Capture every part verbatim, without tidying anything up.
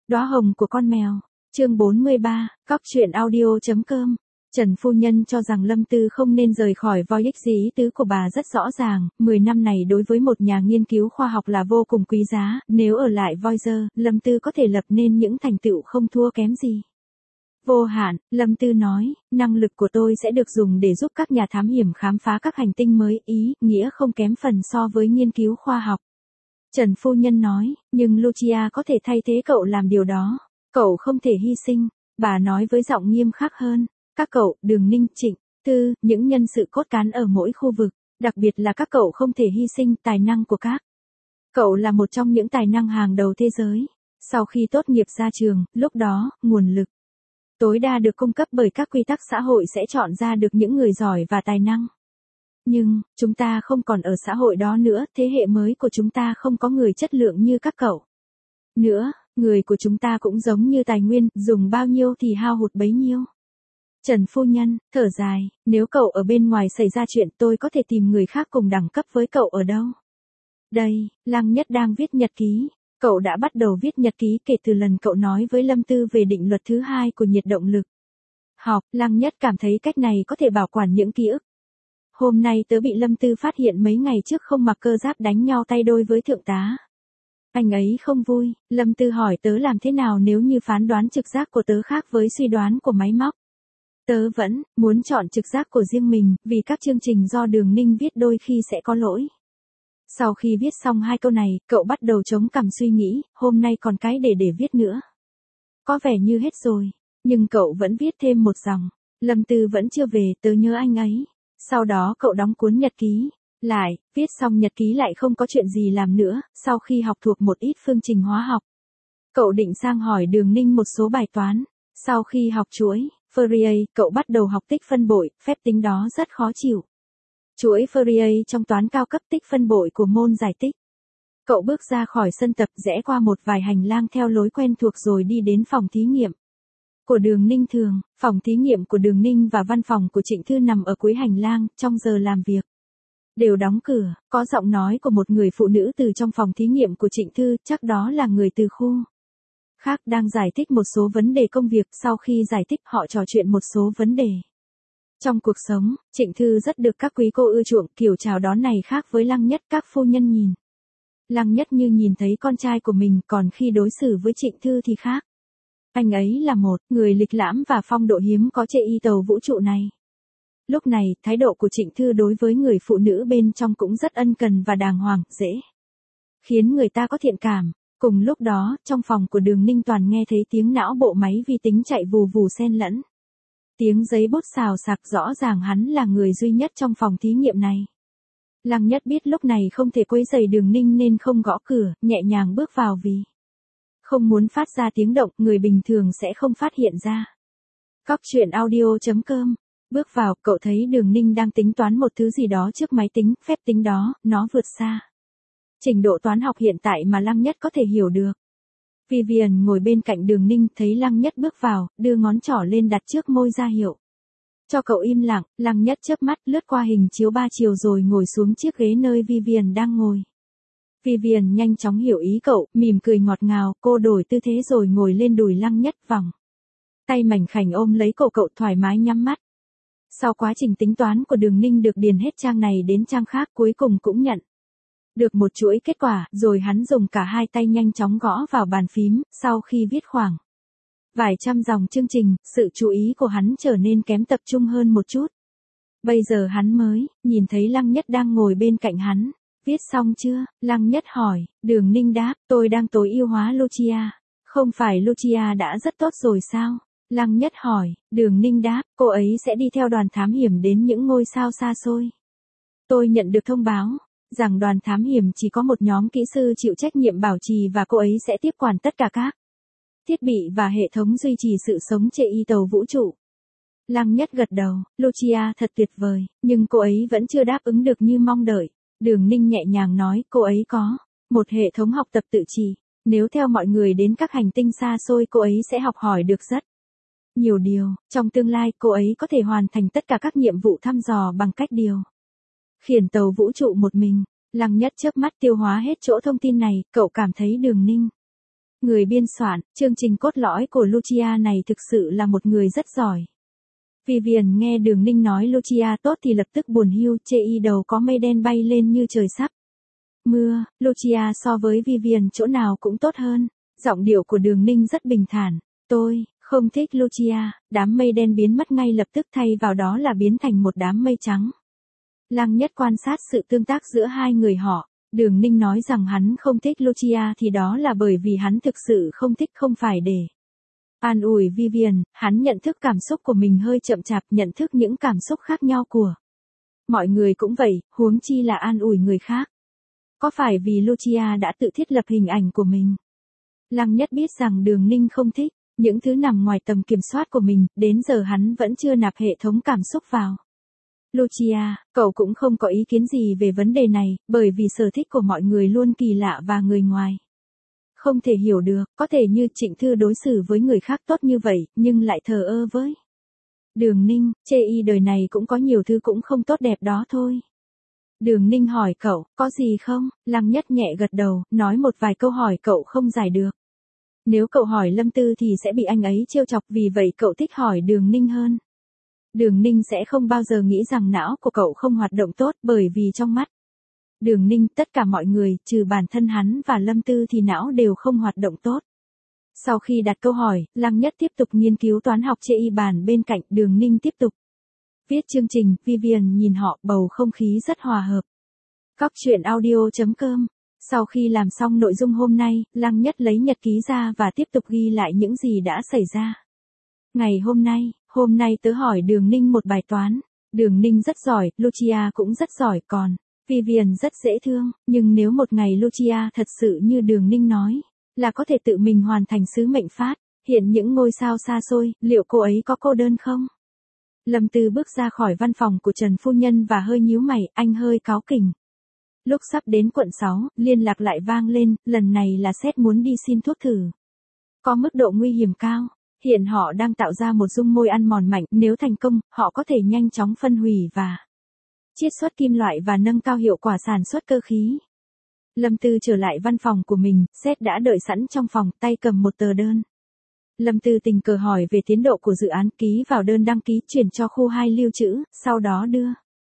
Đóa hồng của con mèo. Chương bốn mươi ba, cóc truyện audio.com. Trần phu nhân cho rằng Lâm Tư không nên rời khỏi Voyage, ý tứ của bà rất rõ ràng, mười năm này đối với một nhà nghiên cứu khoa học là vô cùng quý giá, nếu ở lại Voyager, Lâm Tư có thể lập nên những thành tựu không thua kém gì. Vô hạn, Lâm Tư nói, năng lực của tôi sẽ được dùng để giúp các nhà thám hiểm khám phá các hành tinh mới, ý, nghĩa không kém phần so với nghiên cứu khoa học. Trần phu nhân nói, nhưng Lucia có thể thay thế cậu làm điều đó. Cậu không thể hy sinh, bà nói với giọng nghiêm khắc hơn. Các cậu, Đường Ninh, Trịnh Tư, những nhân sự cốt cán ở mỗi khu vực, đặc biệt là các cậu không thể hy sinh tài năng của các. Cậu là một trong những tài năng hàng đầu thế giới. Sau khi tốt nghiệp ra trường, lúc đó, nguồn lực tối đa được cung cấp bởi các quy tắc xã hội sẽ chọn ra được những người giỏi và tài năng. Nhưng, chúng ta không còn ở xã hội đó nữa, thế hệ mới của chúng ta không có người chất lượng như các cậu. Nữa, người của chúng ta cũng giống như tài nguyên, dùng bao nhiêu thì hao hụt bấy nhiêu. Trần phu nhân, thở dài, nếu cậu ở bên ngoài xảy ra chuyện tôi có thể tìm người khác cùng đẳng cấp với cậu ở đâu. Đây, Lăng Nhất đang viết nhật ký. Cậu đã bắt đầu viết nhật ký kể từ lần cậu nói với Lâm Tư về định luật thứ hai của nhiệt động lực. Học, Lăng Nhất cảm thấy cách này có thể bảo quản những ký ức. Hôm nay tớ bị Lâm Tư phát hiện mấy ngày trước không mặc cơ giáp đánh nhau tay đôi với thượng tá. Anh ấy không vui, Lâm Tư hỏi tớ làm thế nào nếu như phán đoán trực giác của tớ khác với suy đoán của máy móc. Tớ vẫn muốn chọn trực giác của riêng mình, vì các chương trình do Đường Ninh viết đôi khi sẽ có lỗi. Sau khi viết xong hai câu này, cậu bắt đầu chống cằm suy nghĩ, hôm nay còn cái để để viết nữa. Có vẻ như hết rồi, nhưng cậu vẫn viết thêm một dòng. Lâm Tư vẫn chưa về, tớ nhớ anh ấy. Sau đó cậu đóng cuốn nhật ký lại, viết xong nhật ký lại không có chuyện gì làm nữa, sau khi học thuộc một ít phương trình hóa học. Cậu định sang hỏi Đường Ninh một số bài toán. Sau khi học chuỗi Fourier, cậu bắt đầu học tích phân bội, phép tính đó rất khó chịu. Chuỗi Fourier trong toán cao cấp tích phân bội của môn giải tích. Cậu bước ra khỏi sân tập, rẽ qua một vài hành lang theo lối quen thuộc rồi đi đến phòng thí nghiệm của Đường Ninh. Thường, phòng thí nghiệm của Đường Ninh và văn phòng của Trịnh Thư nằm ở cuối hành lang, trong giờ làm việc đều đóng cửa. Có giọng nói của một người phụ nữ từ trong phòng thí nghiệm của Trịnh Thư, chắc đó là người từ khu khác đang giải thích một số vấn đề công việc. Sau khi giải thích họ trò chuyện một số vấn đề trong cuộc sống. Trịnh Thư rất được các quý cô ưa chuộng, kiểu chào đón này khác với Lăng Nhất. Các phu nhân nhìn Lăng Nhất như nhìn thấy con trai của mình, còn khi đối xử với Trịnh Thư thì khác. Anh ấy là một người lịch lãm và phong độ hiếm có trên y tàu vũ trụ này. Lúc này, thái độ của Trịnh Thư đối với người phụ nữ bên trong cũng rất ân cần và đàng hoàng, dễ khiến người ta có thiện cảm. Cùng lúc đó, trong phòng của Đường Ninh toàn nghe thấy tiếng não bộ máy vi tính chạy vù vù xen lẫn tiếng giấy bút xào xạc, rõ ràng hắn là người duy nhất trong phòng thí nghiệm này. Lăng Nhất biết lúc này không thể quấy rầy Đường Ninh nên không gõ cửa, nhẹ nhàng bước vào vì không muốn phát ra tiếng động, người bình thường sẽ không phát hiện ra. Cóc truyện audio.com. Bước vào, cậu thấy Đường Ninh đang tính toán một thứ gì đó trước máy tính, phép tính đó, nó vượt xa trình độ toán học hiện tại mà Lăng Nhất có thể hiểu được. Vivian ngồi bên cạnh Đường Ninh, thấy Lăng Nhất bước vào, đưa ngón trỏ lên đặt trước môi ra hiệu cho cậu im lặng. Lăng Nhất chớp mắt, lướt qua hình chiếu ba chiều rồi ngồi xuống chiếc ghế nơi Vivian đang ngồi. Vivian nhanh chóng hiểu ý cậu, mỉm cười ngọt ngào, cô đổi tư thế rồi ngồi lên đùi Lăng Nhất, vòng tay mảnh khảnh ôm lấy cổ cậu thoải mái nhắm mắt. Sau quá trình tính toán của Đường Ninh được điền hết trang này đến trang khác, cuối cùng cũng nhận được một chuỗi kết quả, rồi hắn dùng cả hai tay nhanh chóng gõ vào bàn phím. Sau khi viết khoảng vài trăm dòng chương trình, sự chú ý của hắn trở nên kém tập trung hơn một chút. Bây giờ hắn mới nhìn thấy Lăng Nhất đang ngồi bên cạnh hắn. Viết xong chưa? Lăng Nhất hỏi. Đường Ninh đáp, tôi đang tối ưu hóa Lucia. Không phải Lucia đã rất tốt rồi sao? Lăng Nhất hỏi. Đường Ninh đáp, cô ấy sẽ đi theo đoàn thám hiểm đến những ngôi sao xa xôi. Tôi nhận được thông báo rằng đoàn thám hiểm chỉ có một nhóm kỹ sư chịu trách nhiệm bảo trì và cô ấy sẽ tiếp quản tất cả các thiết bị và hệ thống duy trì sự sống trên y tàu vũ trụ. Lăng Nhất gật đầu, Lucia thật tuyệt vời, nhưng cô ấy vẫn chưa đáp ứng được như mong đợi. Đường Ninh nhẹ nhàng nói, cô ấy có một hệ thống học tập tự trì. Nếu theo mọi người đến các hành tinh xa xôi, cô ấy sẽ học hỏi được rất nhiều điều. Trong tương lai, cô ấy có thể hoàn thành tất cả các nhiệm vụ thăm dò bằng cách điều khiển tàu vũ trụ một mình. Lăng Nhất chớp mắt tiêu hóa hết chỗ thông tin này, cậu cảm thấy Đường Ninh Người biên soạn, chương trình cốt lõi của Lucia này thực sự là một người rất giỏi. Vivian nghe Đường Ninh nói Lucia tốt thì lập tức buồn hiu, chê y đầu có mây đen bay lên như trời sắp mưa. Lucia so với Vivian chỗ nào cũng tốt hơn. Giọng điệu của Đường Ninh rất bình thản. Tôi không thích Lucia. Đám mây đen biến mất ngay lập tức, thay vào đó là biến thành một đám mây trắng. Lăng Nhất quan sát sự tương tác giữa hai người họ. Đường Ninh nói rằng hắn không thích Lucia thì đó là bởi vì hắn thực sự không thích, không phải để an ủi Vivian. Hắn nhận thức cảm xúc của mình hơi chậm chạp, nhận thức những cảm xúc khác nhau của mọi người cũng vậy, huống chi là an ủi người khác. Có phải vì Lucia đã tự thiết lập hình ảnh của mình? Lăng Nhất biết rằng Đường Ninh không thích những thứ nằm ngoài tầm kiểm soát của mình, đến giờ hắn vẫn chưa nạp hệ thống cảm xúc vào. Lucia, cậu cũng không có ý kiến gì về vấn đề này, bởi vì sở thích của mọi người luôn kỳ lạ và người ngoài không thể hiểu được. Có thể như Trịnh Thư đối xử với người khác tốt như vậy, nhưng lại thờ ơ với Đường Ninh. Chê y đời này cũng có nhiều thứ cũng không tốt đẹp đó thôi. Đường Ninh hỏi cậu, có gì không? Lăng Nhất nhẹ gật đầu, nói một vài câu hỏi cậu không giải được. Nếu cậu hỏi Lâm Tư thì sẽ bị anh ấy trêu chọc, vì vậy cậu thích hỏi Đường Ninh hơn. Đường Ninh sẽ không bao giờ nghĩ rằng não của cậu không hoạt động tốt, bởi vì trong mắt Đường Ninh, tất cả mọi người, trừ bản thân hắn và Lâm Tư thì não đều không hoạt động tốt. Sau khi đặt câu hỏi, Lăng Nhất tiếp tục nghiên cứu toán học chê y bàn bên cạnh. Đường Ninh tiếp tục viết chương trình. Vivian nhìn họ, bầu không khí rất hòa hợp. Cóc truyện audio chấm com. Sau khi làm xong nội dung hôm nay, Lăng Nhất lấy nhật ký ra và tiếp tục ghi lại những gì đã xảy ra. Ngày hôm nay, hôm nay tớ hỏi Đường Ninh một bài toán. Đường Ninh rất giỏi, Lucia cũng rất giỏi, còn Vivian rất dễ thương. Nhưng nếu một ngày Lucia thật sự như Đường Ninh nói, là có thể tự mình hoàn thành sứ mệnh phát hiện những ngôi sao xa xôi, liệu cô ấy có cô đơn không? Lâm Tư bước ra khỏi văn phòng của Trần Phu Nhân và hơi nhíu mày, anh hơi cáu kỉnh. Lúc sắp đến quận sáu, liên lạc lại vang lên, lần này là sếp muốn đi xin thuốc thử. Có mức độ nguy hiểm cao. Hiện họ đang tạo ra một dung môi ăn mòn mạnh, nếu thành công, họ có thể nhanh chóng phân hủy và chiết xuất kim loại và nâng cao hiệu quả sản xuất cơ khí. Lâm Tư trở lại văn phòng của mình, sếp đã đợi sẵn trong phòng, tay cầm một tờ đơn. Lâm Tư tình cờ hỏi về tiến độ của dự án, ký vào đơn đăng ký chuyển cho khu hai lưu trữ, sau đó đưa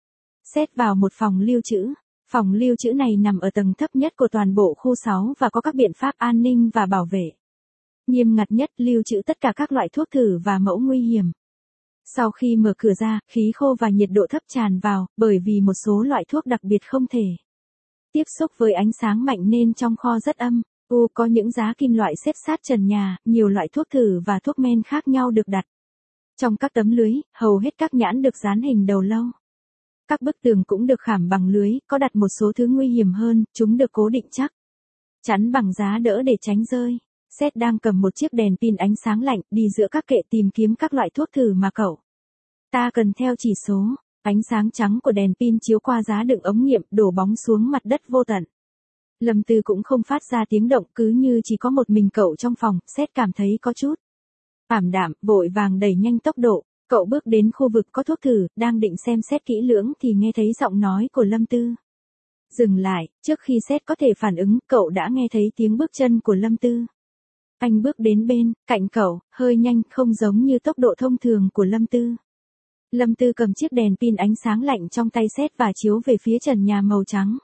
sếp vào một phòng lưu trữ. Phòng lưu trữ này nằm ở tầng thấp nhất của toàn bộ khu sáu và có các biện pháp an ninh và bảo vệ nghiêm ngặt nhất, lưu trữ tất cả các loại thuốc thử và mẫu nguy hiểm. Sau khi mở cửa ra, khí khô và nhiệt độ thấp tràn vào, bởi vì một số loại thuốc đặc biệt không thể tiếp xúc với ánh sáng mạnh nên trong kho rất âm u. Có những giá kim loại xếp sát trần nhà, nhiều loại thuốc thử và thuốc men khác nhau được đặt trong các tấm lưới, hầu hết các nhãn được dán hình đầu lâu. Các bức tường cũng được khảm bằng lưới, có đặt một số thứ nguy hiểm hơn, chúng được cố định chắc chắn bằng giá đỡ để tránh rơi. Seth đang cầm một chiếc đèn pin ánh sáng lạnh, đi giữa các kệ tìm kiếm các loại thuốc thử mà cậu ta cần theo chỉ số. Ánh sáng trắng của đèn pin chiếu qua giá đựng ống nghiệm, đổ bóng xuống mặt đất vô tận. Lâm Tư cũng không phát ra tiếng động, cứ như chỉ có một mình cậu trong phòng. Seth cảm thấy có chút ảm đạm, vội vàng đẩy nhanh tốc độ. Cậu bước đến khu vực có thuốc thử, đang định xem xét kỹ lưỡng thì nghe thấy giọng nói của Lâm Tư. Dừng lại, trước khi Seth có thể phản ứng, cậu đã nghe thấy tiếng bước chân của Lâm Tư. Anh bước đến bên cạnh cậu, hơi nhanh, không giống như tốc độ thông thường của Lâm Tư. Lâm Tư cầm chiếc đèn pin ánh sáng lạnh trong tay Seth và chiếu về phía trần nhà màu trắng.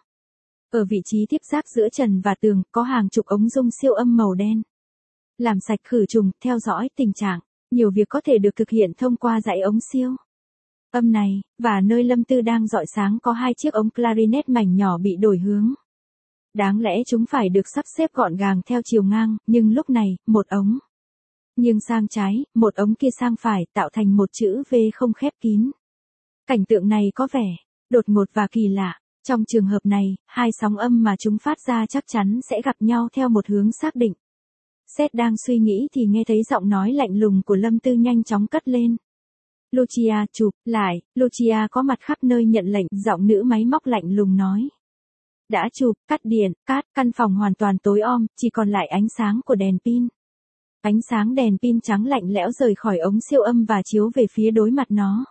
Ở vị trí tiếp giáp giữa trần và tường, có hàng chục ống dung siêu âm màu đen. Làm sạch, khử trùng, theo dõi tình trạng. Nhiều việc có thể được thực hiện thông qua dãy ống siêu âm này, và nơi Lâm Tư đang rọi sáng có hai chiếc ống clarinet mảnh nhỏ bị đổi hướng. Đáng lẽ chúng phải được sắp xếp gọn gàng theo chiều ngang, nhưng lúc này, một ống nghiêng sang trái, một ống kia sang phải, tạo thành một chữ V không khép kín. Cảnh tượng này có vẻ đột ngột và kỳ lạ. Trong trường hợp này, hai sóng âm mà chúng phát ra chắc chắn sẽ gặp nhau theo một hướng xác định. Seth đang suy nghĩ thì nghe thấy giọng nói lạnh lùng của Lâm Tư nhanh chóng cất lên. Lucia, chụp lại. Lucia có mặt khắp nơi nhận lệnh, giọng nữ máy móc lạnh lùng nói. Đã chụp, cắt điện, cắt, căn phòng hoàn toàn tối om, chỉ còn lại ánh sáng của đèn pin. Ánh sáng đèn pin trắng lạnh lẽo rời khỏi ống siêu âm và chiếu về phía đối mặt nó.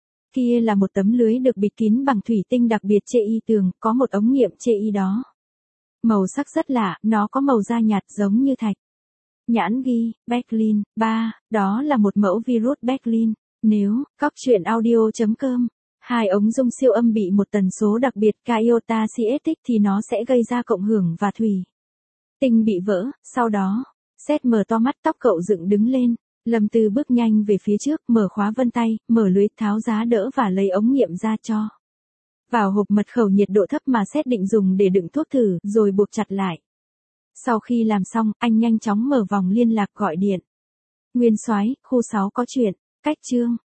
Kia là một tấm lưới được bịt kín bằng thủy tinh đặc biệt chê y tường, có một ống nghiệm chê y đó. Màu sắc rất lạ, nó có màu da nhạt giống như thạch. Nhãn ghi, Berlin, ba, đó là một mẫu virus Berlin. Nếu, cóc truyện audio.com, hai ống dung siêu âm bị một tần số đặc biệt iota ciatic thì nó sẽ gây ra cộng hưởng và thủy tinh bị vỡ. Sau đó, Sét mở to mắt, tóc cậu dựng đứng lên. Lâm Tư bước nhanh về phía trước, mở khóa vân tay, mở lưới, tháo giá đỡ và lấy ống nghiệm ra cho vào hộp mật khẩu nhiệt độ thấp mà Sét định dùng để đựng thuốc thử, rồi buộc chặt lại. Sau khi làm xong, anh nhanh chóng mở vòng liên lạc gọi điện. Nguyên soái, khu sáu có chuyện. Cách chương